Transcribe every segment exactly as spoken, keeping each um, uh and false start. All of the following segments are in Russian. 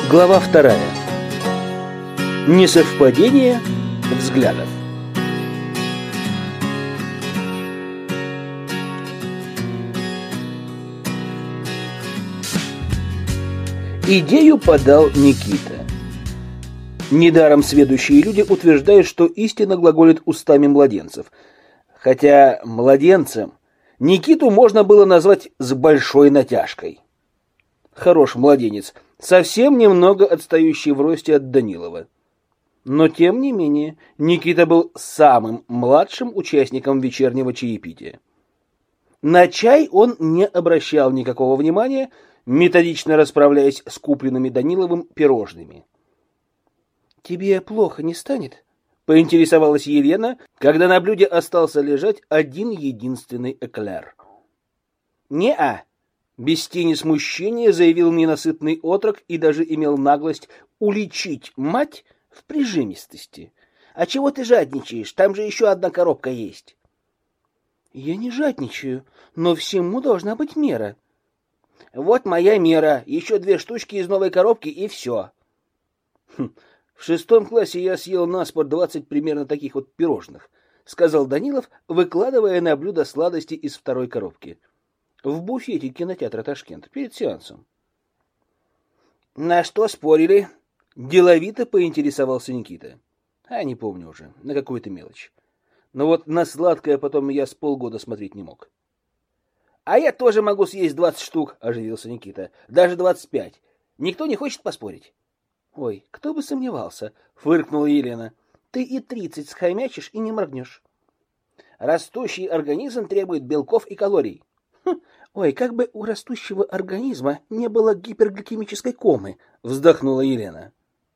Глава вторая. Несовпадение взглядов. Идею подал Никита. Недаром сведущие люди утверждают, что истина глаголит устами младенцев. Хотя младенцем Никиту можно было назвать с большой натяжкой. Хорош младенец, совсем немного отстающий в росте от Данилова. Но, тем не менее, Никита был самым младшим участником вечернего чаепития. На чай он не обращал никакого внимания, методично расправляясь с купленными Даниловым пирожными. «Тебе плохо не станет?» — поинтересовалась Елена, когда на блюде остался лежать один единственный эклер. «Не-а», — без тени смущения заявил ненасытный отрок и даже имел наглость уличить мать в прижимистости. «А чего ты жадничаешь? Там же еще одна коробка есть». «Я не жадничаю, но всему должна быть мера». «Вот моя мера. Еще две штучки из новой коробки, и все». Хм, «В шестом классе я съел наспор двадцать примерно таких вот пирожных», — сказал Данилов, выкладывая на блюдо сладости из второй коробки. В буфете кинотеатра «Ташкент» перед сеансом. «На что спорили?» — деловито поинтересовался Никита. «А, не помню уже, на какую-то мелочь. Но вот на сладкое потом я с полгода смотреть не мог». «А я тоже могу съесть двадцать штук», — оживился Никита. «Даже двадцать пять. Никто не хочет поспорить?» «Ой, кто бы сомневался», — фыркнула Елена. «Ты и тридцать схомячишь и не моргнешь». «Растущий организм требует белков и калорий». Хм, «Ой, как бы у растущего организма не было гипергликемической комы», — вздохнула Елена.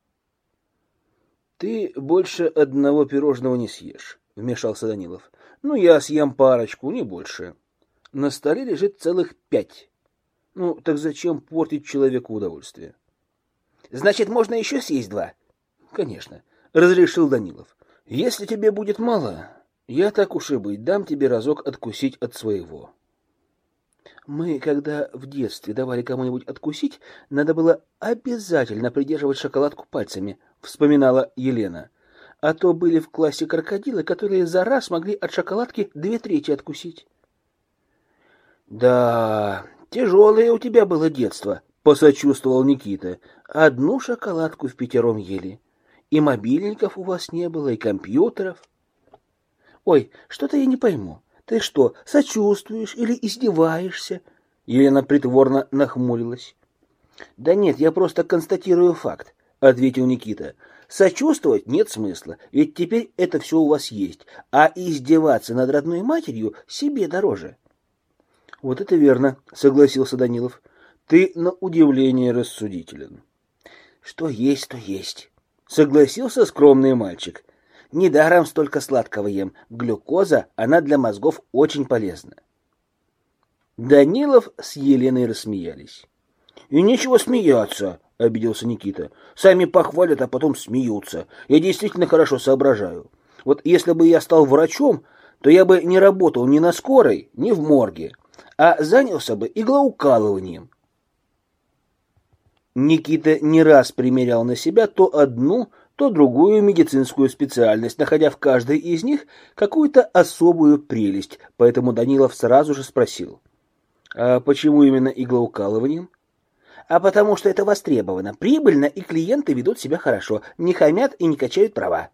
«Ты больше одного пирожного не съешь», — вмешался Данилов. «Ну, я съем парочку, не больше. На столе лежит целых пять. Ну, так зачем портить человеку удовольствие?» «Значит, можно еще съесть два?» «Конечно», — разрешил Данилов. «Если тебе будет мало, я, так уж и быть, дам тебе разок откусить от своего». Мы, когда в детстве давали кому-нибудь откусить, надо было обязательно придерживать шоколадку пальцами, вспоминала Елена. А то были в классе крокодилы, которые за раз могли от шоколадки две трети откусить. Да, тяжелое у тебя было детство, посочувствовал Никита. Одну шоколадку впятером ели. И мобильников у вас не было, и компьютеров. Ой, что-то я не пойму. Ты что, сочувствуешь или издеваешься? Елена притворно нахмурилась. Да нет, я просто констатирую факт, ответил Никита. Сочувствовать нет смысла, ведь теперь это все у вас есть, а издеваться над родной матерью себе дороже. Вот это верно, согласился Данилов. Ты на удивление рассудителен. Что есть, то есть, согласился скромный мальчик. Недаром столько сладкого ем. Глюкоза, она для мозгов очень полезна. Данилов с Еленой рассмеялись. И нечего смеяться, обиделся Никита. Сами похвалят, а потом смеются. Я действительно хорошо соображаю. Вот если бы я стал врачом, то я бы не работал ни на скорой, ни в морге, а занялся бы иглоукалыванием. Никита не раз примерял на себя то одну, то другую медицинскую специальность, находя в каждой из них какую-то особую прелесть, поэтому Данилов сразу же спросил: «А почему именно иглоукалыванием?» «А потому что это востребовано, прибыльно, и клиенты ведут себя хорошо, не хамят и не качают права».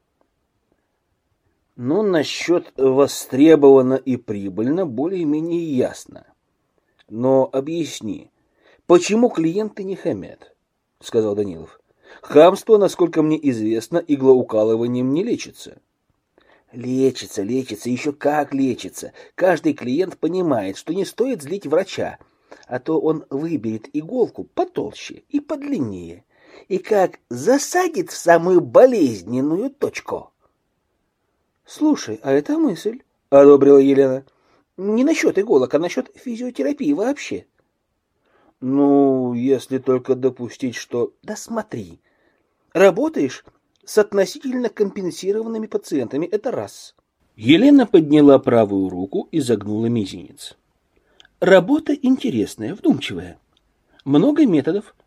«Ну, насчет востребовано и прибыльно более-менее ясно. Но объясни, почему клиенты не хамят?» — сказал Данилов. «Хамство, насколько мне известно, иглоукалыванием не лечится». «Лечится, лечится, еще как лечится. Каждый клиент понимает, что не стоит злить врача, а то он выберет иголку потолще и подлиннее, и как засадит в самую болезненную точку». «Слушай, а это мысль», — одобрила Елена. «Не насчет иголок, а насчет физиотерапии вообще». «Ну, если только допустить, что...» «Да смотри, работаешь с относительно компенсированными пациентами, это раз». Елена подняла правую руку и загнула мизинец. «Работа интересная, вдумчивая. Много методов,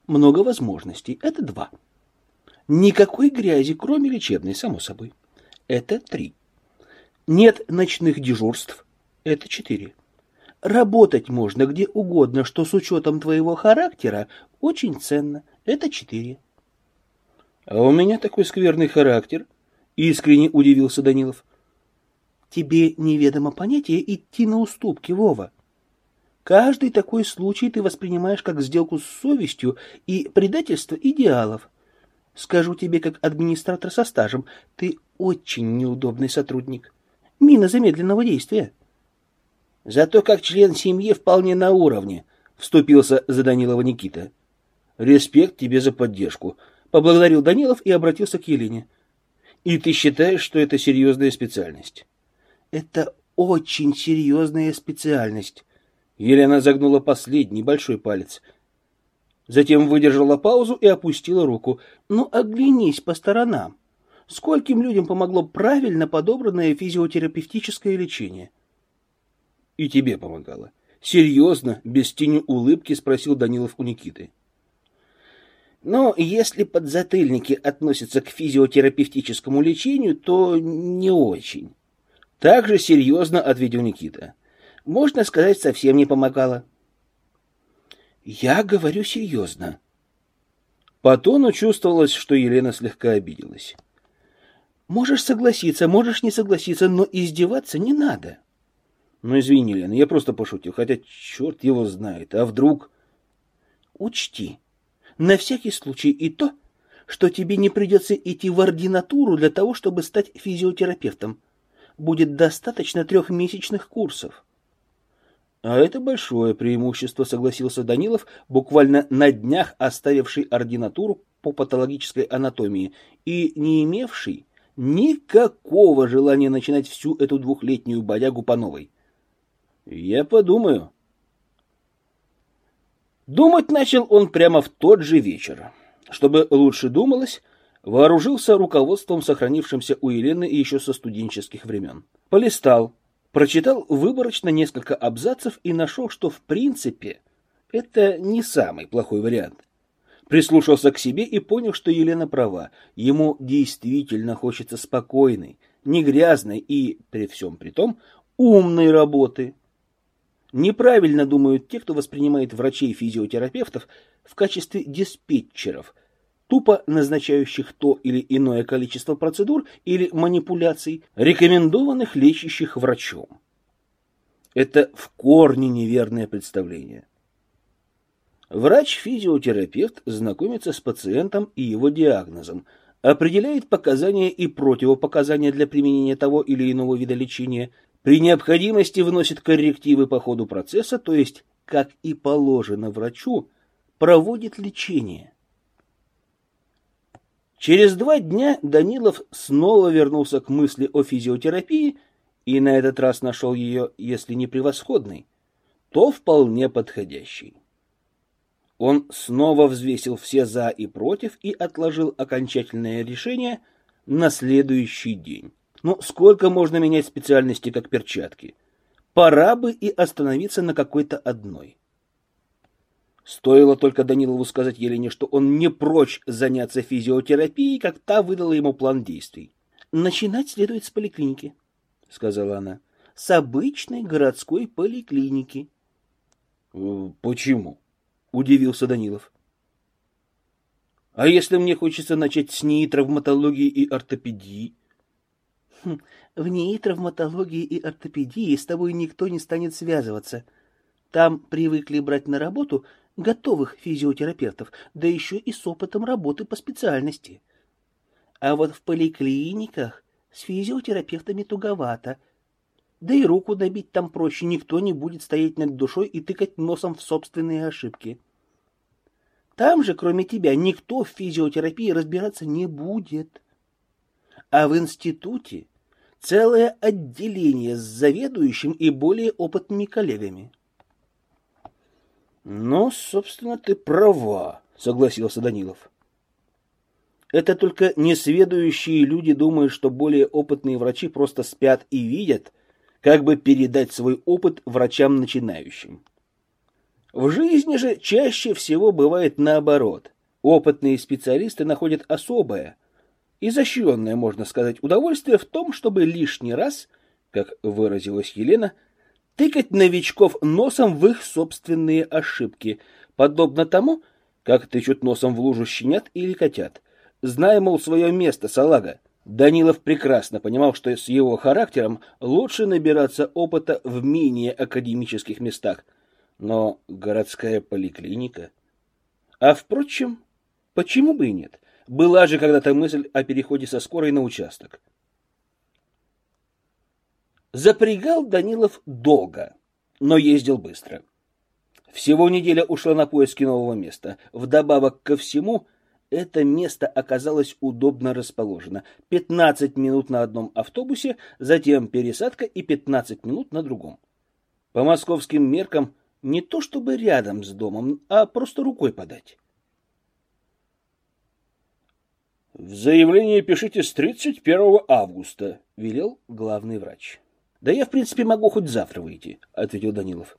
Много возможностей. Это два. Никакой грязи, кроме лечебной, само собой. Это три. Нет ночных дежурств. Это четыре. Работать можно где угодно, что с учетом твоего характера очень ценно. Это четыре. А у меня такой скверный характер, искренне удивился Данилов. Тебе неведомо понятие идти на уступки, Вова. Каждый такой случай ты воспринимаешь как сделку с совестью и предательство идеалов. Скажу тебе, как администратор со стажем, ты очень неудобный сотрудник. Мина замедленного действия. Зато как член семьи вполне на уровне, вступился за Данилова Никита. Респект тебе за поддержку, поблагодарил Данилов и обратился к Елене. И ты считаешь, что это серьезная специальность? Это очень серьезная специальность. Елена загнула последний большой палец. Затем выдержала паузу и опустила руку. Ну, оглянись по сторонам. Скольким людям помогло правильно подобранное физиотерапевтическое лечение? И тебе помогало. Серьезно, без тени улыбки спросил Данилов у Никиты. Но если подзатыльники относятся к физиотерапевтическому лечению, то не очень. Так же серьезно ответил Никита. Можно сказать, совсем не помогало. Я говорю серьезно. По тону чувствовалось, что Елена слегка обиделась. Можешь согласиться, можешь не согласиться, но издеваться не надо. Ну, извини, Лена, я просто пошутил, хотя черт его знает, а вдруг... Учти, на всякий случай и то, что тебе не придется идти в ординатуру для того, чтобы стать физиотерапевтом. Будет достаточно трехмесячных курсов. А это большое преимущество, согласился Данилов, буквально на днях оставивший ординатуру по патологической анатомии и не имевший никакого желания начинать всю эту двухлетнюю бодягу по новой. Я подумаю. Думать начал он прямо в тот же вечер. Чтобы лучше думалось, вооружился руководством, сохранившимся у Елены еще со студенческих времен. Полистал, прочитал выборочно несколько абзацев и нашел, что в принципе это не самый плохой вариант. Прислушался к себе и понял, что Елена права. Ему действительно хочется спокойной, не грязной и, при всем при том, умной работы. Неправильно думают те, кто воспринимает врачей-физиотерапевтов в качестве диспетчеров, тупо назначающих то или иное количество процедур или манипуляций, рекомендованных лечащих врачом. Это в корне неверное представление. Врач-физиотерапевт знакомится с пациентом и его диагнозом, определяет показания и противопоказания для применения того или иного вида лечения, при необходимости вносит коррективы по ходу процесса, то есть, как и положено врачу, проводит лечение. Через два дня Данилов снова вернулся к мысли о физиотерапии и на этот раз нашел ее, если не превосходной, то вполне подходящей. Он снова взвесил все «за» и «против» и отложил окончательное решение на следующий день. Ну, сколько можно менять специальности, как перчатки? Пора бы и остановиться на какой-то одной. Стоило только Данилову сказать Елене, что он не прочь заняться физиотерапией, как та выдала ему план действий. «Начинать следует с поликлиники», — сказала она. «С обычной городской поликлиники». «Почему?» — удивился Данилов. «А если мне хочется начать с НИИ травматологии и ортопедии?» В НИИ травматологии и ортопедии с тобой никто не станет связываться. Там привыкли брать на работу готовых физиотерапевтов, да еще и с опытом работы по специальности. А вот в поликлиниках с физиотерапевтами туговато. Да и руку набить там проще, никто не будет стоять над душой и тыкать носом в собственные ошибки. Там же, кроме тебя, никто в физиотерапии разбираться не будет. А в институте целое отделение с заведующим и более опытными коллегами. Ну, собственно, ты права, согласился Данилов. Это только несведущие люди думают, что более опытные врачи просто спят и видят, как бы передать свой опыт врачам начинающим. В жизни же чаще всего бывает наоборот. Опытные специалисты находят особое, изощренное, можно сказать, удовольствие в том, чтобы лишний раз, как выразилась Елена, тыкать новичков носом в их собственные ошибки, подобно тому, как тычут носом в лужу щенят или котят. Зная, мол, свое место, салага, Данилов прекрасно понимал, что с его характером лучше набираться опыта в менее академических местах, но городская поликлиника... А, впрочем, почему бы и нет? Была же когда-то мысль о переходе со скорой на участок. Запрягал Данилов долго, но ездил быстро. Всего неделя ушла на поиски нового места. Вдобавок ко всему, это место оказалось удобно расположено. пятнадцать минут на одном автобусе, затем пересадка и пятнадцать минут на другом. По московским меркам не то чтобы рядом с домом, а просто рукой подать. «В заявлении пишите с тридцать первого августа», — велел главный врач. «Да я, в принципе, могу хоть завтра выйти», — ответил Данилов.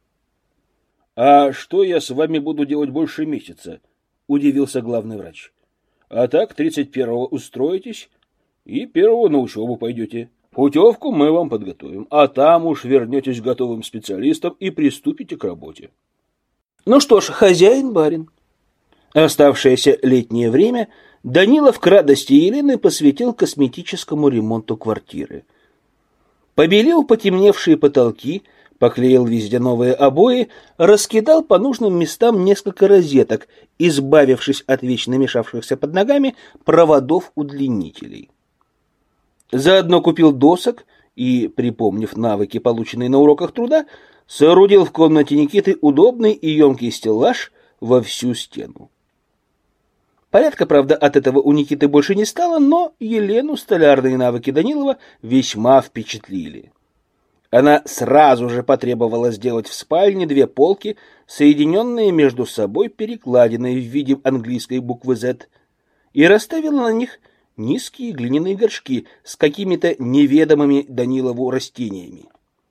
«А что я с вами буду делать больше месяца?» — удивился главный врач. «А так, тридцать первого устроитесь и первого на учебу пойдете. Путевку мы вам подготовим, а там уж вернетесь готовым специалистом и приступите к работе». Ну что ж, хозяин-барин. Оставшееся летнее время Данилов к радости Елены посвятил косметическому ремонту квартиры. Побелил потемневшие потолки, поклеил везде новые обои, раскидал по нужным местам несколько розеток, избавившись от вечно мешавшихся под ногами проводов-удлинителей. Заодно купил досок и, припомнив навыки, полученные на уроках труда, соорудил в комнате Никиты удобный и емкий стеллаж во всю стену. Порядка, правда, от этого у Никиты больше не стало, но Елену столярные навыки Данилова весьма впечатлили. Она сразу же потребовала сделать в спальне две полки, соединенные между собой перекладиной в виде английской буквы «Z», и расставила на них низкие глиняные горшки с какими-то неведомыми Данилову растениями.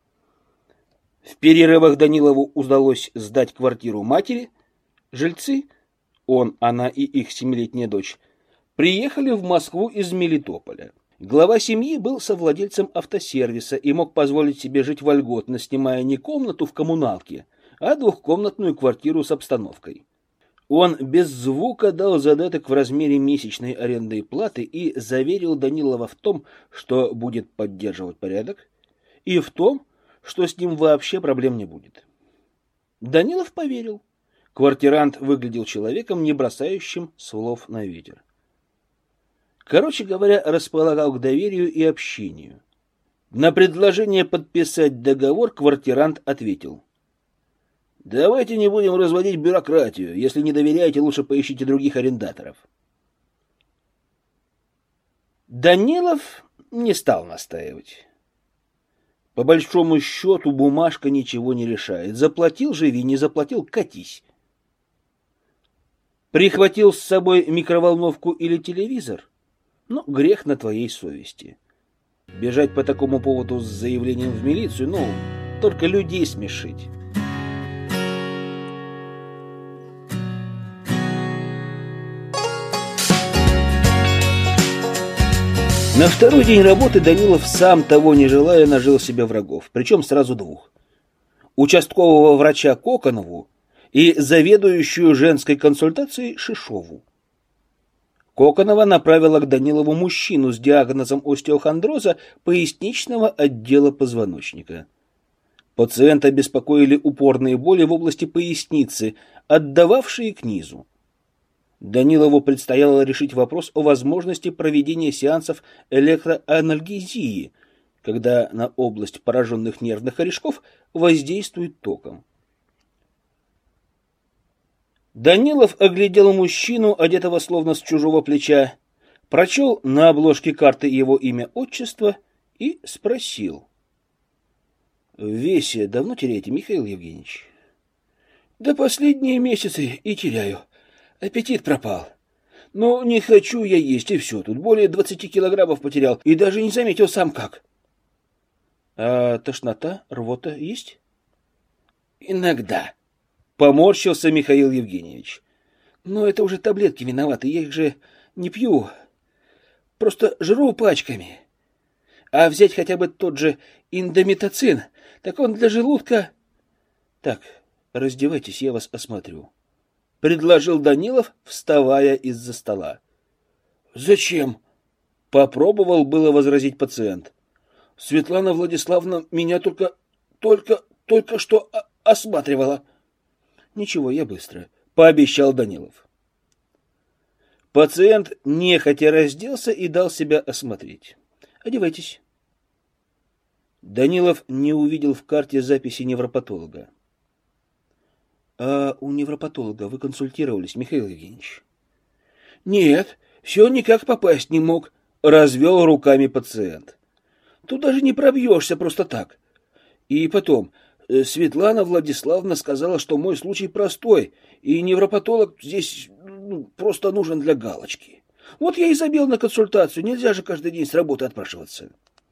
В перерывах Данилову удалось сдать квартиру матери. Жильцы, он, она и их семилетняя дочь, приехали в Москву из Мелитополя. Глава семьи был совладельцем автосервиса и мог позволить себе жить вольготно, снимая не комнату в коммуналке, а двухкомнатную квартиру с обстановкой. Он без звука дал задаток в размере месячной арендной платы и заверил Данилова в том, что будет поддерживать порядок, и в том, что с ним вообще проблем не будет. Данилов поверил. Квартирант выглядел человеком, не бросающим слов на ветер. Короче говоря, располагал к доверию и общению. На предложение подписать договор квартирант ответил: «Давайте не будем разводить бюрократию. Если не доверяете, лучше поищите других арендаторов». Данилов не стал настаивать. По большому счету бумажка ничего не решает. Заплатил — живи, не заплатил — катись. Прихватил с собой микроволновку или телевизор? Ну, грех на твоей совести. Бежать по такому поводу с заявлением в милицию, ну, только людей смешить. На второй день работы Данилов, сам того не желая, нажил себе врагов, причем сразу двух. Участкового врача Коконову и заведующую женской консультацией Шишову. Коконова направила к Данилову мужчину с диагнозом остеохондроза поясничного отдела позвоночника. Пациента беспокоили упорные боли в области поясницы, отдававшие к низу. Данилову предстояло решить вопрос о возможности проведения сеансов электроанальгезии, когда на область пораженных нервных корешков воздействует током. Данилов оглядел мужчину, одетого словно с чужого плеча, прочел на обложке карты его имя, отчество и спросил: «В весе давно теряете, Михаил Евгеньевич?» «Да последние месяцы и теряю. Аппетит пропал. Но не хочу я есть, и все. Тут более двадцати килограммов потерял, и даже не заметил сам как». «А тошнота, рвота есть?» «Иногда». Поморщился Михаил Евгеньевич. Но это уже таблетки виноваты, я их же не пью. Просто жру пачками. А взять хотя бы тот же индомитоцин, так он для желудка... Так, раздевайтесь, я вас осмотрю. Предложил Данилов, вставая из-за стола. Зачем? Попробовал было возразить пациент. Светлана Владиславовна меня только, только, только что осматривала. Ничего, я быстро, пообещал Данилов. Пациент нехотя разделся и дал себя осмотреть. Одевайтесь. Данилов не увидел в карте записи невропатолога. А у невропатолога вы консультировались, Михаил Евгеньевич? Нет, все никак попасть не мог, развел руками пациент. Тут даже не пробьешься просто так. И потом, Светлана Владиславовна сказала, что мой случай простой, и невропатолог здесь ну, просто нужен для галочки. Вот я и забил на консультацию, нельзя же каждый день с работы отпрашиваться.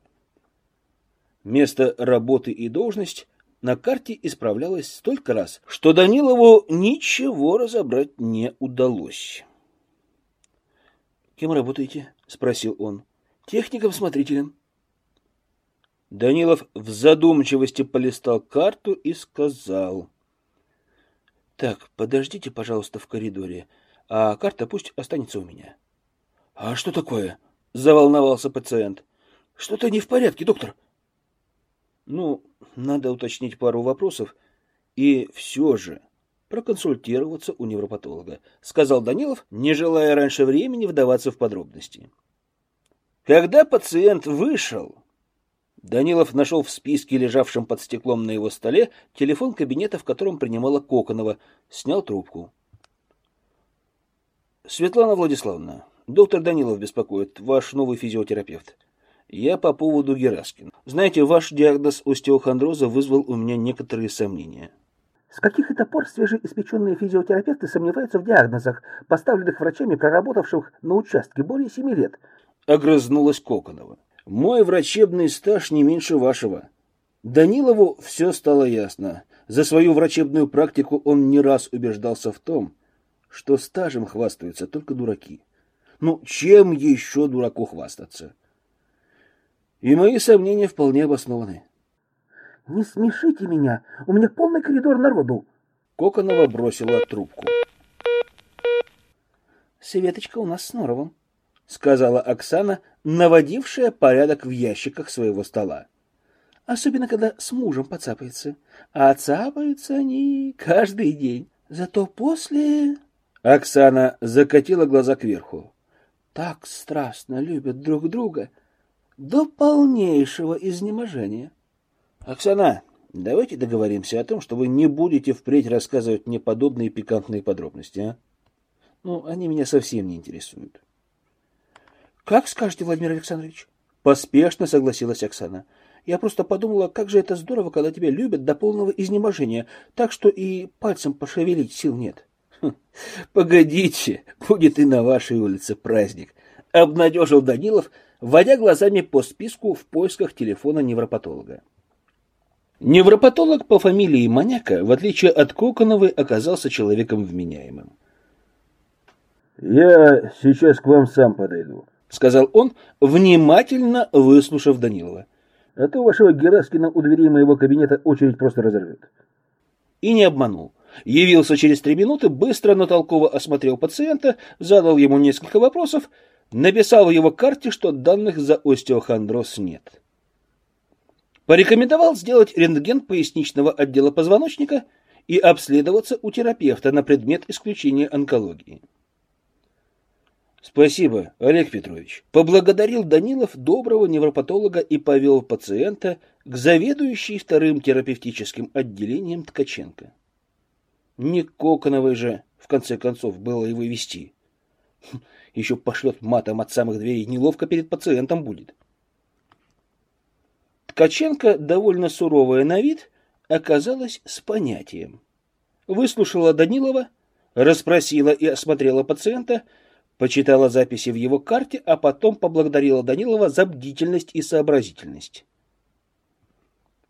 Место работы и должность на карте исправлялось столько раз, что Данилову ничего разобрать не удалось. «Кем работаете?» — спросил он. «Техником-смотрителем». Данилов в задумчивости полистал карту и сказал. «Так, подождите, пожалуйста, в коридоре, а карта пусть останется у меня». «А что такое?» — заволновался пациент. «Что-то не в порядке, доктор». «Ну, надо уточнить пару вопросов и все же проконсультироваться у невропатолога», — сказал Данилов, не желая раньше времени вдаваться в подробности. Когда пациент вышел, Данилов нашел в списке, лежавшем под стеклом на его столе, телефон кабинета, в котором принимала Коконова, снял трубку. «Светлана Владиславовна, доктор Данилов беспокоит, ваш новый физиотерапевт. Я по поводу Гераскина. Знаете, ваш диагноз остеохондроза вызвал у меня некоторые сомнения». С каких это пор свежеиспеченные физиотерапевты сомневаются в диагнозах, поставленных врачами, проработавших на участке более семи лет? Огрызнулась Коконова. Мой врачебный стаж не меньше вашего. Данилову все стало ясно. За свою врачебную практику он не раз убеждался в том, что стажем хвастаются только дураки. Ну, чем еще дураку хвастаться? И мои сомнения вполне обоснованы. Не смешите меня, у меня полный коридор народу. Коконова бросила трубку. Светочка у нас с Норовым, сказала Оксана, наводившая порядок в ящиках своего стола. Особенно, когда с мужем поцапается. А цапаются они каждый день. Зато после... Оксана закатила глаза кверху. Так страстно любят друг друга до полнейшего изнеможения. Оксана, давайте договоримся о том, что вы не будете впредь рассказывать мне подобные пикантные подробности, а? Ну, они меня совсем не интересуют. Как скажете, Владимир Александрович? Поспешно согласилась Оксана. Я просто подумала, как же это здорово, когда тебя любят до полного изнеможения, так что и пальцем пошевелить сил нет. Хм, погодите, будет и на вашей улице праздник, обнадежил Данилов, водя глазами по списку в поисках телефона невропатолога. Невропатолог по фамилии Маняка, в отличие от Коконовой, оказался человеком вменяемым. «Я сейчас к вам сам подойду», — сказал он, внимательно выслушав Данилова. «А то вашего Гераскина у дверей моего кабинета очередь просто разорвет». И не обманул. Явился через три минуты, быстро, но толково осмотрел пациента, задал ему несколько вопросов, написал в его карте, что данных за остеохондроз нет. Порекомендовал сделать рентген поясничного отдела позвоночника и обследоваться у терапевта на предмет исключения онкологии. «Спасибо, Олег Петрович», — поблагодарил Данилов доброго невропатолога и повел пациента к заведующей вторым терапевтическим отделением Ткаченко. Не Коконовой же, в конце концов, было его вести. Еще пошлет матом от самых дверей, неловко перед пациентом будет. Ткаченко, довольно суровая на вид, оказалась с понятием. Выслушала Данилова, расспросила и осмотрела пациента, почитала записи в его карте, а потом поблагодарила Данилова за бдительность и сообразительность.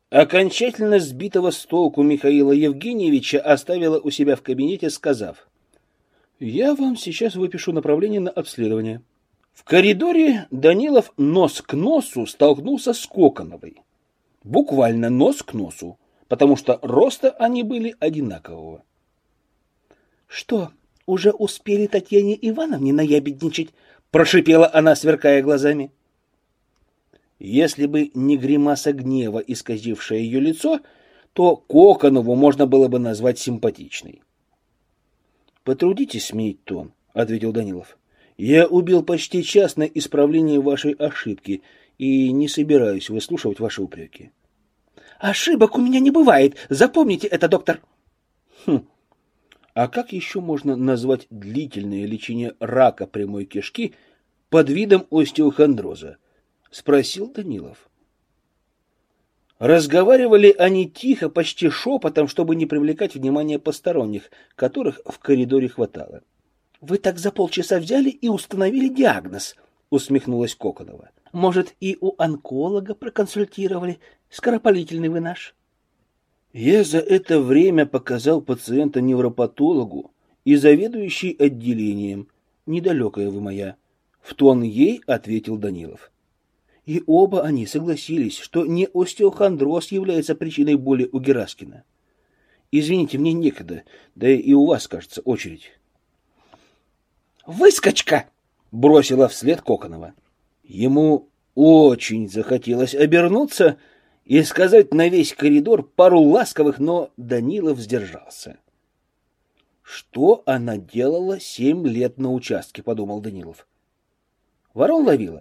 окончательно сбитого с толку Михаила Евгеньевича оставила у себя в кабинете, сказав: «Я вам сейчас выпишу направление на обследование». В коридоре Данилов нос к носу столкнулся с Коконовой. Буквально нос к носу, потому что роста они были одинакового. «Что, уже успели Татьяне Ивановне наябедничать?» — прошипела она, сверкая глазами. Если бы не гримаса гнева, исказившая ее лицо, то Коконову можно было бы назвать симпатичной. «Потрудитесь сменить тон», — ответил Данилов. «Я убил почти час на исправление вашей ошибки и не собираюсь выслушивать ваши упреки». «Ошибок у меня не бывает. Запомните это, доктор». «Хм. А как еще можно назвать длительное лечение рака прямой кишки под видом остеохондроза?» — спросил Данилов. Разговаривали они тихо, почти шепотом, чтобы не привлекать внимание посторонних, которых в коридоре хватало. «Вы так за полчаса взяли и установили диагноз», — усмехнулась Коконова. «Может, и у онколога проконсультировали? Скоропалительный вы наш». «Я за это время показал пациента невропатологу и заведующей отделением. Недалекая вы моя», — в тон ей ответил Данилов. И оба они согласились, что не остеохондроз является причиной боли у Гераскина. «Извините, мне некогда, да и у вас, кажется, очередь». «Выскочка!» — бросила вслед Коконова. Ему очень захотелось обернуться и сказать на весь коридор пару ласковых, но Данилов сдержался. «Что она делала семь лет на участке?» — подумал Данилов. «Ворон ловила?»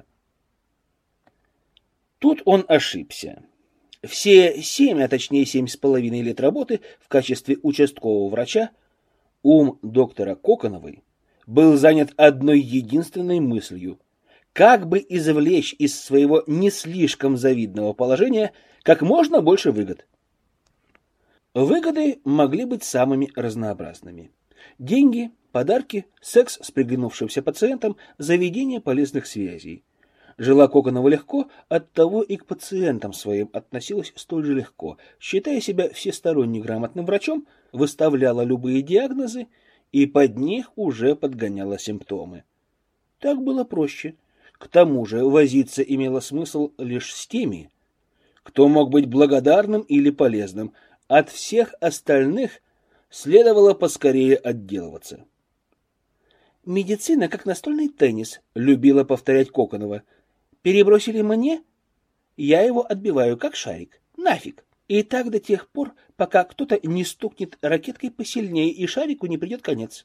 Тут он ошибся. Все семь, а точнее семь с половиной лет работы в качестве участкового врача ум доктора Коконовой был занят одной единственной мыслью: как бы извлечь из своего не слишком завидного положения как можно больше выгод. Выгоды могли быть самыми разнообразными: деньги, подарки, секс с приглянувшимся пациентом, заведение полезных связей. Жила Коконова легко, оттого и к пациентам своим относилась столь же легко, считая себя всесторонне грамотным врачом, выставляла любые диагнозы и под них уже подгоняла симптомы. Так было проще. К тому же возиться имело смысл лишь с теми, кто мог быть благодарным или полезным. От всех остальных следовало поскорее отделываться. «Медицина, как настольный теннис», — любила повторять Коконова. «Перебросили мне, я его отбиваю, как шарик. Нафиг. И так до тех пор, пока кто-то не стукнет ракеткой посильнее, и шарику не придет конец».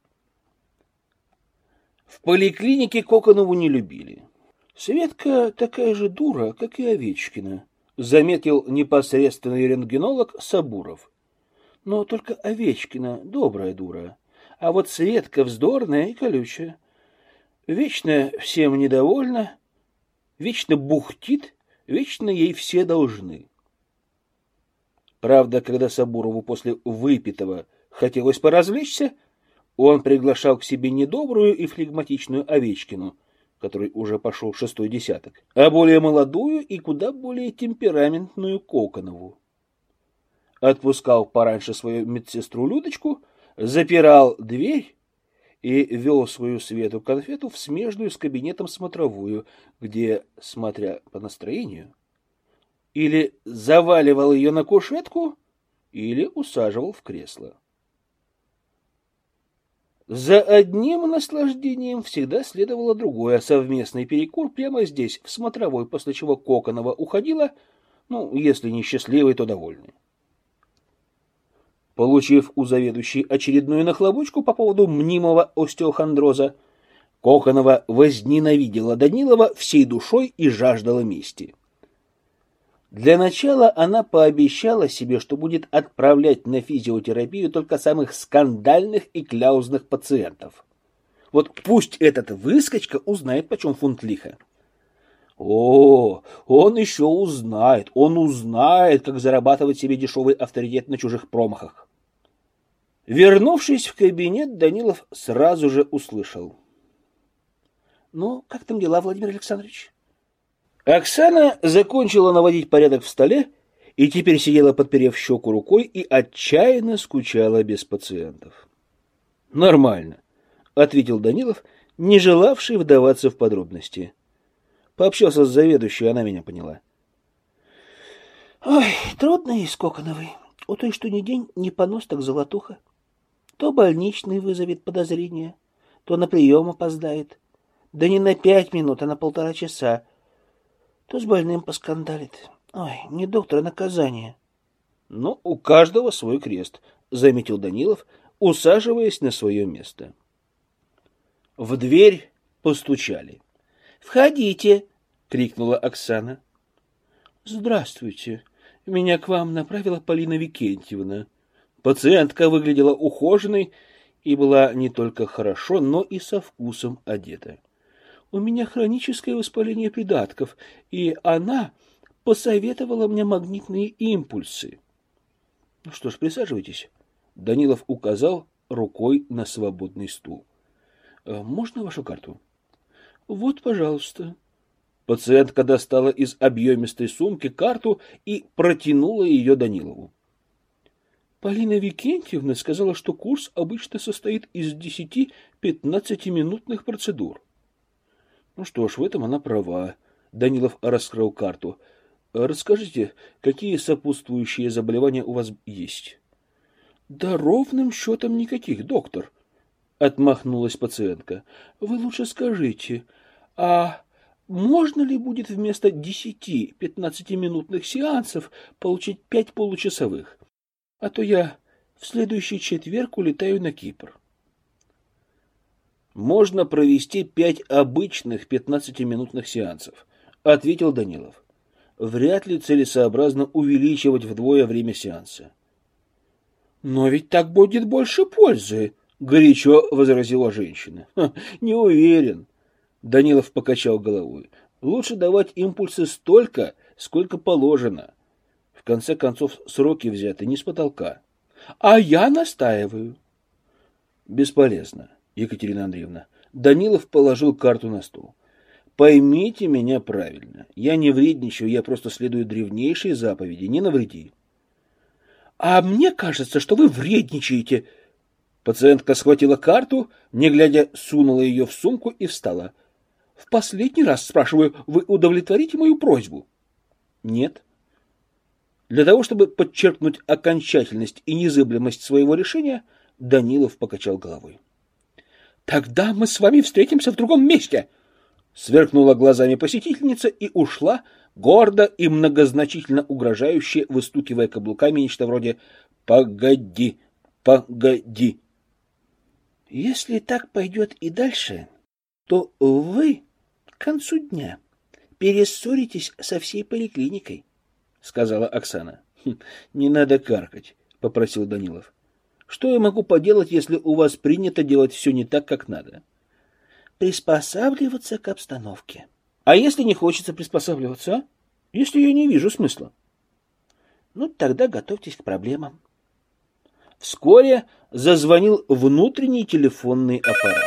В поликлинике Коконову не любили. «Светка такая же дура, как и Овечкина», — заметил непосредственный рентгенолог Сабуров. «Но только Овечкина добрая дура, а вот Светка вздорная и колючая. Вечно всем недовольна, вечно бухтит, вечно ей все должны». Правда, когда Сабурову после выпитого хотелось поразвлечься, он приглашал к себе не добрую и флегматичную Овечкину, который уже пошел шестой десяток, а более молодую и куда более темпераментную Коконову. Отпускал пораньше свою медсестру Людочку, запирал дверь и вел свою Свету-конфету в смежную с кабинетом смотровую, где, смотря по настроению, или заваливал ее на кушетку, или усаживал в кресло. За одним наслаждением всегда следовало другое: совместный перекур прямо здесь, в смотровой, после чего Коконова уходила, ну, если не счастливой, то довольной. Получив у заведующей очередную нахлобучку по поводу мнимого остеохондроза, Коконова возненавидела Данилова всей душой и жаждала мести. Для начала она пообещала себе, что будет отправлять на физиотерапию только самых скандальных и кляузных пациентов. Вот пусть этот выскочка узнает, почем фунт лиха. О, он еще узнает, он узнает, как зарабатывать себе дешевый авторитет на чужих промахах. Вернувшись в кабинет, Данилов сразу же услышал: «Ну, как там дела, Владимир Александрович?» Оксана закончила наводить порядок в столе и теперь сидела, подперев щеку рукой, и отчаянно скучала без пациентов. «Нормально», — ответил Данилов, не желавший вдаваться в подробности. Пообщался с заведующей, она меня поняла. «Ой, трудно из Коконовой. У той что ни день, ни понос, так золотуха. То больничный вызовет подозрение, то на прием опоздает. Да не на пять минут, а на полтора часа. То с больным поскандалит. Ой, не доктор, а наказание». «Ну, у каждого свой крест», — заметил Данилов, усаживаясь на свое место. В дверь постучали. «Входите!» — крикнула Оксана. «Здравствуйте. Меня к вам направила Полина Викентьевна». Пациентка выглядела ухоженной и была не только хорошо, но и со вкусом одета. «У меня хроническое воспаление придатков, и она посоветовала мне магнитные импульсы». «Ну что ж, присаживайтесь». Данилов указал рукой на свободный стул. «Можно вашу карту?» «Вот, пожалуйста». Пациентка достала из объемистой сумки карту и протянула ее Данилову. Полина Викентьевна сказала, что курс обычно состоит из десяти-пятнадцатиминутных процедур. Ну что ж, в этом она права. Данилов раскрыл карту. Расскажите, какие сопутствующие заболевания у вас есть? Да ровным счетом никаких, доктор. Отмахнулась пациентка. Вы лучше скажите, а можно ли будет вместо десяти-пятнадцатиминутных сеансов получить пять получасовых? А то я в следующий четверг улетаю на Кипр. Можно провести пять обычных пятнадцатиминутных сеансов, ответил Данилов. Вряд ли целесообразно увеличивать вдвое время сеанса. Но ведь так будет больше пользы, горячо возразила женщина. Не уверен. Данилов покачал головой. Лучше давать импульсы столько, сколько положено. В конце концов, сроки взяты не с потолка. А я настаиваю. Бесполезно, Екатерина Андреевна. Данилов положил карту на стол. Поймите меня правильно. Я не вредничаю, я просто следую древнейшей заповеди. Не навреди. А мне кажется, что вы вредничаете. Пациентка схватила карту, не глядя, сунула ее в сумку и встала. В последний раз спрашиваю, вы удовлетворите мою просьбу? Нет. Для того, чтобы подчеркнуть окончательность и незыблемость своего решения, Данилов покачал головой. Тогда мы с вами встретимся в другом месте. Сверкнула глазами посетительница и ушла, гордо и многозначительно угрожающе, выстукивая каблуками нечто вроде «Погоди, погоди». Если так пойдет и дальше, то вы к концу дня перессоритесь со всей поликлиникой, сказала Оксана. Не надо каркать, попросил Данилов. Что я могу поделать, если у вас принято делать все не так, как надо? Приспосабливаться к обстановке. А если не хочется приспосабливаться, а? Если я не вижу смысла? Ну, тогда готовьтесь к проблемам. Вскоре зазвонил внутренний телефонный аппарат.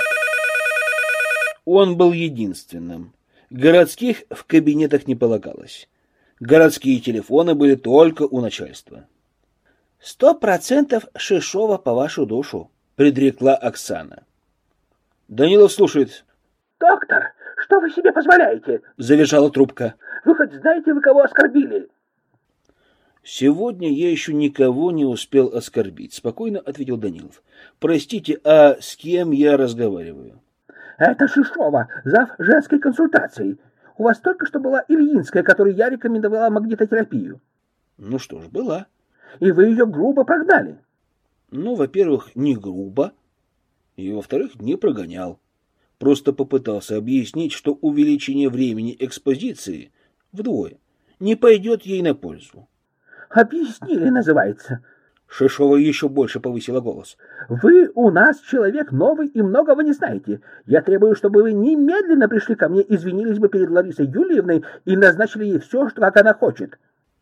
Он был единственным. Городских в кабинетах не полагалось. Городские телефоны были только у начальства. «Сто процентов Шишова по вашу душу», — предрекла Оксана. Данилов слушает. «Доктор, что вы себе позволяете?» — завизжала трубка. «Вы хоть знаете, вы кого оскорбили?» «Сегодня я еще никого не успел оскорбить», — спокойно ответил Данилов. «Простите, а с кем я разговариваю?» «Это Шишова, зав. Женской консультации. У вас только что была Ильинская, которой я рекомендовала магнитотерапию». «Ну что ж, была». «И вы ее грубо прогнали». «Ну, во-первых, не грубо, и, во-вторых, не прогонял. Просто попытался объяснить, что увеличение времени экспозиции вдвое не пойдет ей на пользу». «Объяснили, называется». Шишова еще больше повысила голос. «Вы у нас человек новый и многого не знаете. Я требую, чтобы вы немедленно пришли ко мне, извинились бы перед Ларисой Юльевной и назначили ей все, что как она хочет».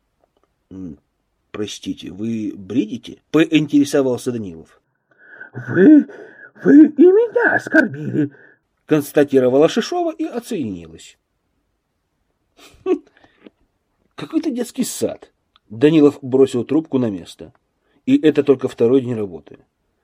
«Простите, вы бредите?» — поинтересовался Данилов. «Вы... вы и меня оскорбили», — констатировала Шишова и оценилась. «Какой-то детский сад», — Данилов бросил трубку на место. И это только второй день работы.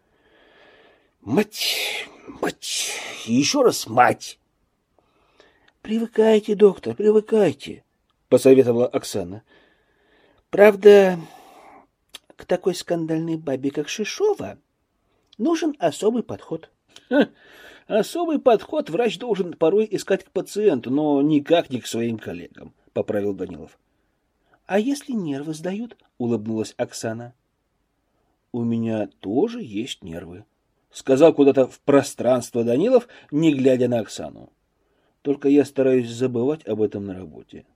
Мать, мать, еще раз мать. Привыкайте, доктор, привыкайте, посоветовала Оксана. Правда, к такой скандальной бабе, как Шишова, нужен особый подход. Ха, особый подход врач должен порой искать к пациенту, но никак не к своим коллегам, поправил Данилов. А если нервы сдают? Улыбнулась Оксана. У меня тоже есть нервы, сказал куда-то в пространство Данилов, не глядя на Оксану. Только я стараюсь забывать об этом на работе.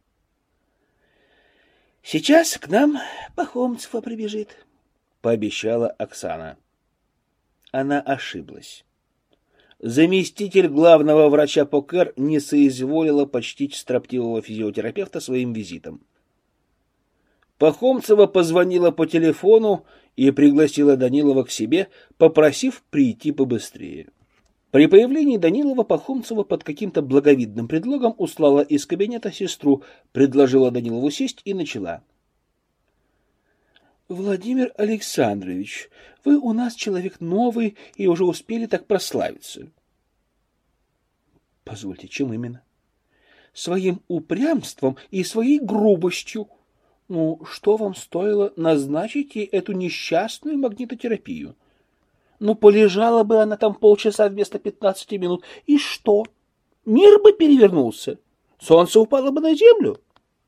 Сейчас к нам Пахомцева прибежит, пообещала Оксана. Она ошиблась. Заместитель главного врача по КЭР не соизволила почтить строптивого физиотерапевта своим визитом. Пахомцева позвонила по телефону и пригласила Данилова к себе, попросив прийти побыстрее. При появлении Данилова Пахомцева под каким-то благовидным предлогом услала из кабинета сестру, предложила Данилову сесть и начала. Владимир Александрович, вы у нас человек новый и уже успели так прославиться. Позвольте, чем именно? Своим упрямством и своей грубостью. Ну, что вам стоило назначить ей эту несчастную магнитотерапию? Ну, полежала бы она там полчаса вместо пятнадцати минут. И что? Мир бы перевернулся. Солнце упало бы на землю.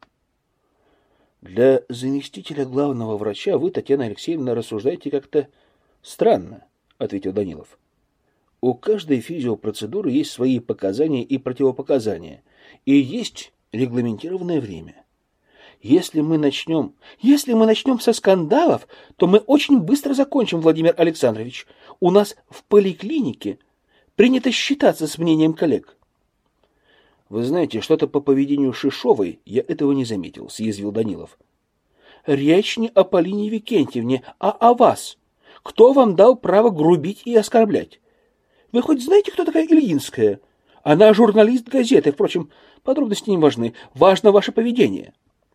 Для заместителя главного врача вы, Татьяна Алексеевна, рассуждаете как-то странно, ответил Данилов. У каждой физиопроцедуры есть свои показания и противопоказания, и есть регламентированное время. Если мы начнем... Если мы начнем со скандалов, то мы очень быстро закончим, Владимир Александрович. У нас в поликлинике принято считаться с мнением коллег. Вы знаете, что-то по поведению Шишовой я этого не заметил, съязвил Данилов. Речь не о Полине Викентьевне, а о вас. Кто вам дал право грубить и оскорблять? Вы хоть знаете, кто такая Ильинская? Она журналист газеты. Впрочем, подробности не важны. Важно ваше поведение.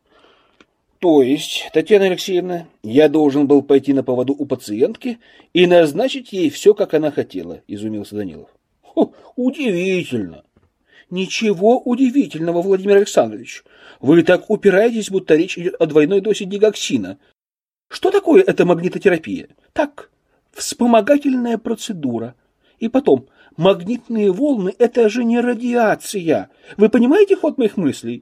То есть, Татьяна Алексеевна, я должен был пойти на поводу у пациентки и назначить ей все, как она хотела, изумился Данилов. Хо, удивительно. Ничего удивительного, Владимир Александрович. Вы так упираетесь, будто речь идет о двойной дозе дигоксина. Что такое эта магнитотерапия? Так, вспомогательная процедура. И потом, магнитные волны — это же не радиация. Вы понимаете ход моих мыслей?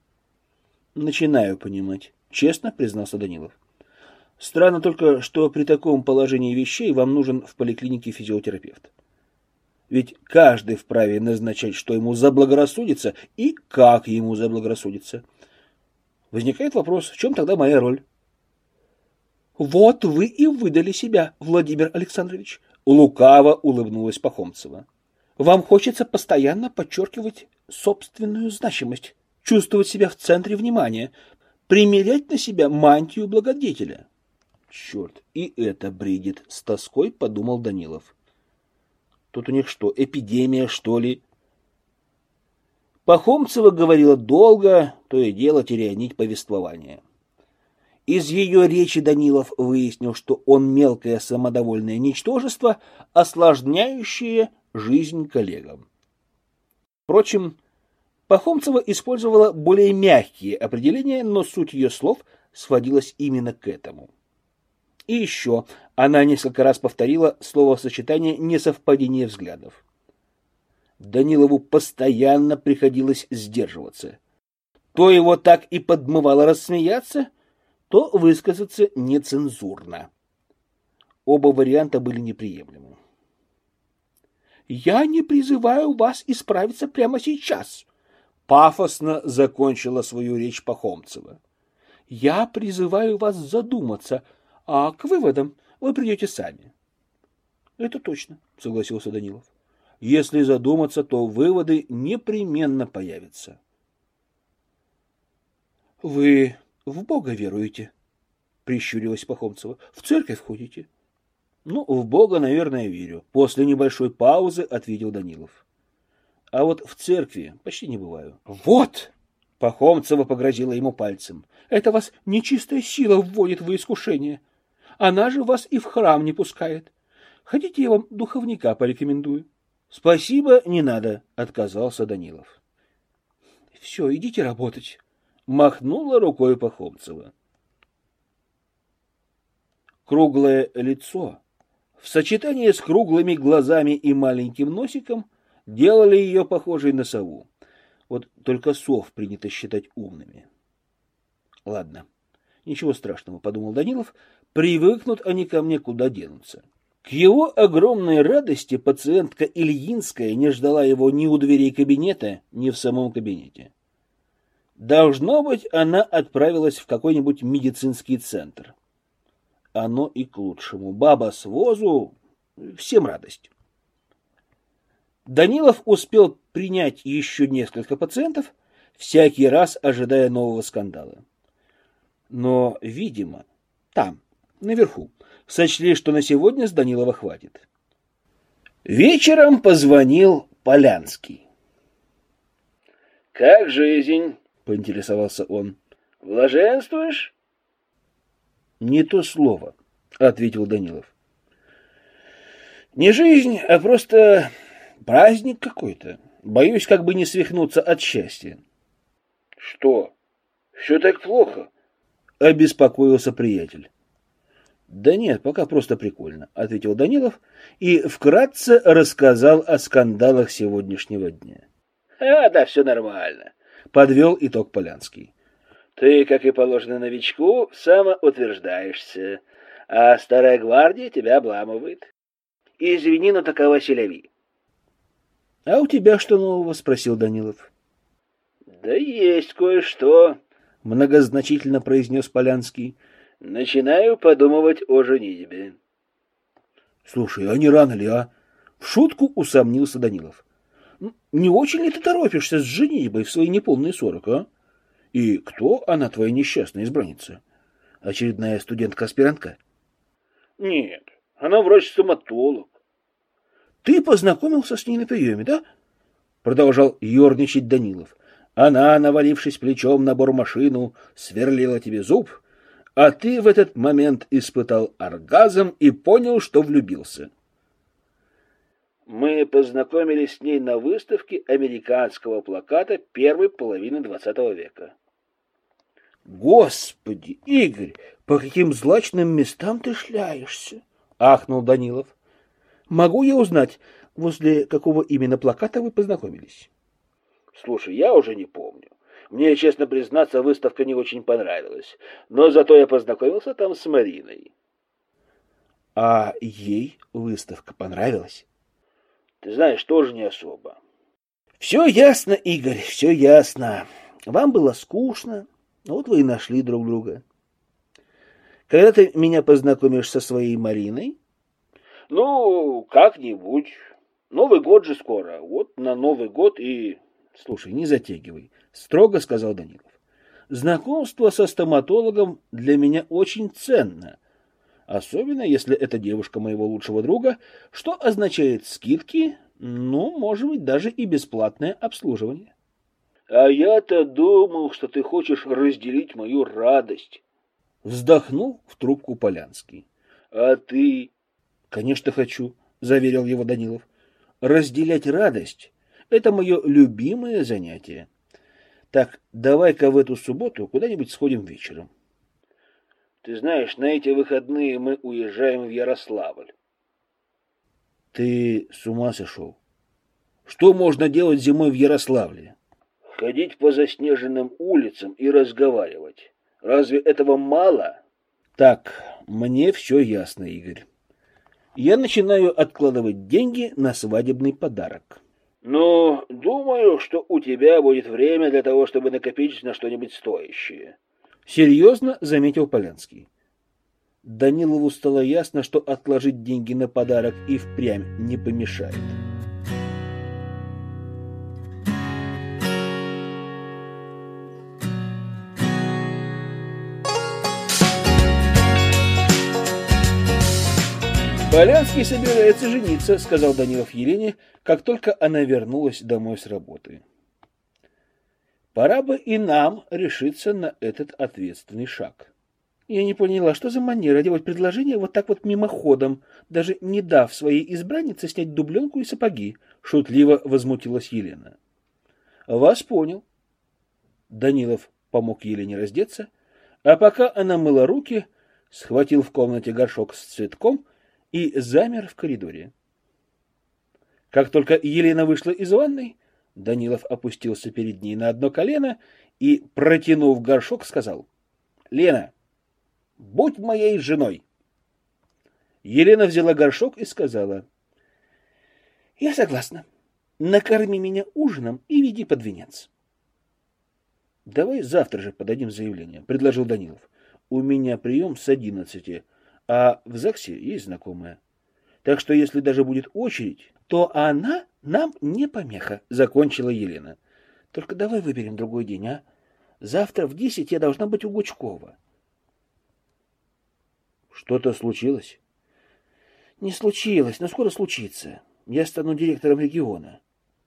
Начинаю понимать, честно признался Данилов. Странно только, что при таком положении вещей вам нужен в поликлинике физиотерапевт. Ведь каждый вправе назначать, что ему заблагорассудится и как ему заблагорассудится. Возникает вопрос, в чем тогда моя роль? Вот вы и выдали себя, Владимир Александрович. Лукаво улыбнулась Пахомцева. Вам хочется постоянно подчеркивать собственную значимость, чувствовать себя в центре внимания, примерять на себя мантию благодетеля. Черт, и это бредит, с тоской подумал Данилов. Тут у них что, эпидемия, что ли? Пахомцева говорила долго, то и дело теряя нить повествования. Из ее речи Данилов выяснил, что он мелкое самодовольное ничтожество, осложняющее жизнь коллегам. Впрочем, Пахомцева использовала более мягкие определения, но суть ее слов сводилась именно к этому. И еще она несколько раз повторила словосочетание «несовпадение взглядов». Данилову постоянно приходилось сдерживаться. То его так и подмывало рассмеяться, то высказаться нецензурно. Оба варианта были неприемлемы. «Я не призываю вас исправиться прямо сейчас», — пафосно закончила свою речь Пахомцева. «Я призываю вас задуматься, а к выводам вы придете сами». «Это точно», — согласился Данилов. «Если задуматься, то выводы непременно появятся». «Вы в Бога веруете?» — прищурилась Пахомцева. «В церковь ходите?» «Ну, в Бога, наверное, верю». После небольшой паузы ответил Данилов. «А вот в церкви почти не бываю». «Вот!» Пахомцева погрозила ему пальцем. Это вас нечистая сила вводит в искушение. Она же вас и в храм не пускает. Хотите, я вам духовника порекомендую? Спасибо, не надо, отказался Данилов. Все, идите работать, махнула рукой Пахомцева. Круглое лицо в сочетании с круглыми глазами и маленьким носиком делали ее похожей на сову. Вот только сов принято считать умными. Ладно, ничего страшного, подумал Данилов, привыкнут они ко мне, куда денутся. К его огромной радости пациентка Ильинская не ждала его ни у дверей кабинета, ни в самом кабинете. Должно быть, она отправилась в какой-нибудь медицинский центр. Оно и к лучшему. Баба с возу, всем радость. Данилов успел принять еще несколько пациентов, всякий раз ожидая нового скандала. Но, видимо, там, наверху, сочли, что на сегодня с Данилова хватит. Вечером позвонил Полянский. «Как жизнь?» — поинтересовался он. «Блаженствуешь?» «Не то слово», — ответил Данилов. «Не жизнь, а просто праздник какой-то. Боюсь, как бы не свихнуться от счастья». «Что? Все так плохо?» — обеспокоился приятель. «Да нет, пока просто прикольно», — ответил Данилов и вкратце рассказал о скандалах сегодняшнего дня. «А, да, все нормально», — подвел итог Полянский. «Ты, как и положено новичку, самоутверждаешься, а старая гвардия тебя обламывает. Извини, но такова селяви». «А у тебя что нового?» — спросил Данилов. «Да есть кое-что», — многозначительно произнес Полянский. «Начинаю подумывать о женитьбе». «Слушай, а не рано ли, а?» — в шутку усомнился Данилов. «Не очень ли ты торопишься с женитьбой в свои неполные сорок, а? И кто она, твоя несчастная избранница? Очередная студентка-аспирантка?» «Нет, она врач-стоматолог». «Ты познакомился с ней на приеме, да?» Продолжал ерничать Данилов. «Она, навалившись плечом на бормашину, сверлила тебе зуб, а ты в этот момент испытал оргазм и понял, что влюбился». «Мы познакомились с ней на выставке американского плаката первой половины двадцатого века». «Господи, Игорь, по каким злачным местам ты шляешься?» — ахнул Данилов. «Могу я узнать, возле какого именно плаката вы познакомились?» «Слушай, я уже не помню. Мне, честно признаться, выставка не очень понравилась. Но зато я познакомился там с Мариной». «А ей выставка понравилась?» «Ты знаешь, тоже не особо». «Все ясно, Игорь, все ясно. Вам было скучно, вот вы и нашли друг друга. Когда ты меня познакомишь со своей Мариной?» «Ну, как-нибудь. Новый год же скоро. Вот на Новый год и...» «Слушай, не затягивай», — строго сказал Данилов. «Знакомство со стоматологом для меня очень ценно, особенно если это девушка моего лучшего друга, что означает скидки, ну, может быть, даже и бесплатное обслуживание». «А я-то думал, что ты хочешь разделить мою радость», — вздохнул в трубку Полянский. «А ты...» «Конечно, хочу», — заверил его Данилов. «Разделять радость — это мое любимое занятие. Так, давай-ка в эту субботу куда-нибудь сходим вечером». «Ты знаешь, на эти выходные мы уезжаем в Ярославль». «Ты с ума сошел? Что можно делать зимой в Ярославле?» «Ходить по заснеженным улицам и разговаривать. Разве этого мало?» «Так, мне все ясно, Игорь. Я начинаю откладывать деньги на свадебный подарок». «Ну, думаю, что у тебя будет время для того, чтобы накопить на что-нибудь стоящее», — серьезно заметил Полянский. Данилову стало ясно, что отложить деньги на подарок и впрямь не помешает. «Полянский собирается жениться», — сказал Данилов Елене, как только она вернулась домой с работы. Пора бы и нам решиться на этот ответственный шаг. Я не поняла, что за манера делать предложение вот так вот мимоходом, даже не дав своей избраннице снять дубленку и сапоги, шутливо возмутилась Елена. Вас понял. Данилов помог Елене раздеться, а пока она мыла руки, схватил в комнате горшок с цветком и замер в коридоре. Как только Елена вышла из ванной, Данилов опустился перед ней на одно колено и, протянув горшок, сказал: «Лена, будь моей женой». Елена взяла горшок и сказала: «Я согласна. Накорми меня ужином и веди под венец». «Давай завтра же подадим заявление», — предложил Данилов. «У меня прием с одиннадцати, а в ЗАГСе есть знакомая. Так что если даже будет очередь, то она нам не помеха», — закончила Елена. «Только давай выберем другой день, а? Завтра в десять я должна быть у Гучкова». «Что-то случилось?» «Не случилось, но скоро случится. Я стану директором региона».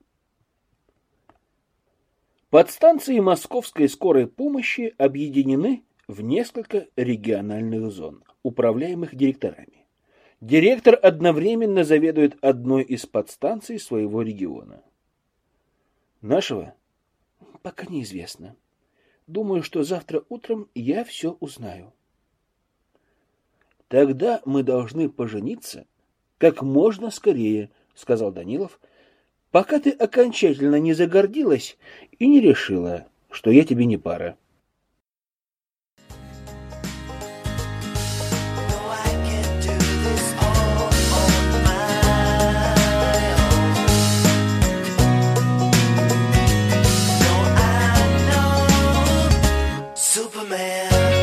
Подстанции Московской скорой помощи объединены в несколько региональных зон, управляемых директорами. Директор одновременно заведует одной из подстанций своего региона. Нашего? Пока неизвестно. Думаю, что завтра утром я все узнаю. Тогда мы должны пожениться как можно скорее, сказал Данилов, пока ты окончательно не загордилась и не решила, что я тебе не пара. Superman.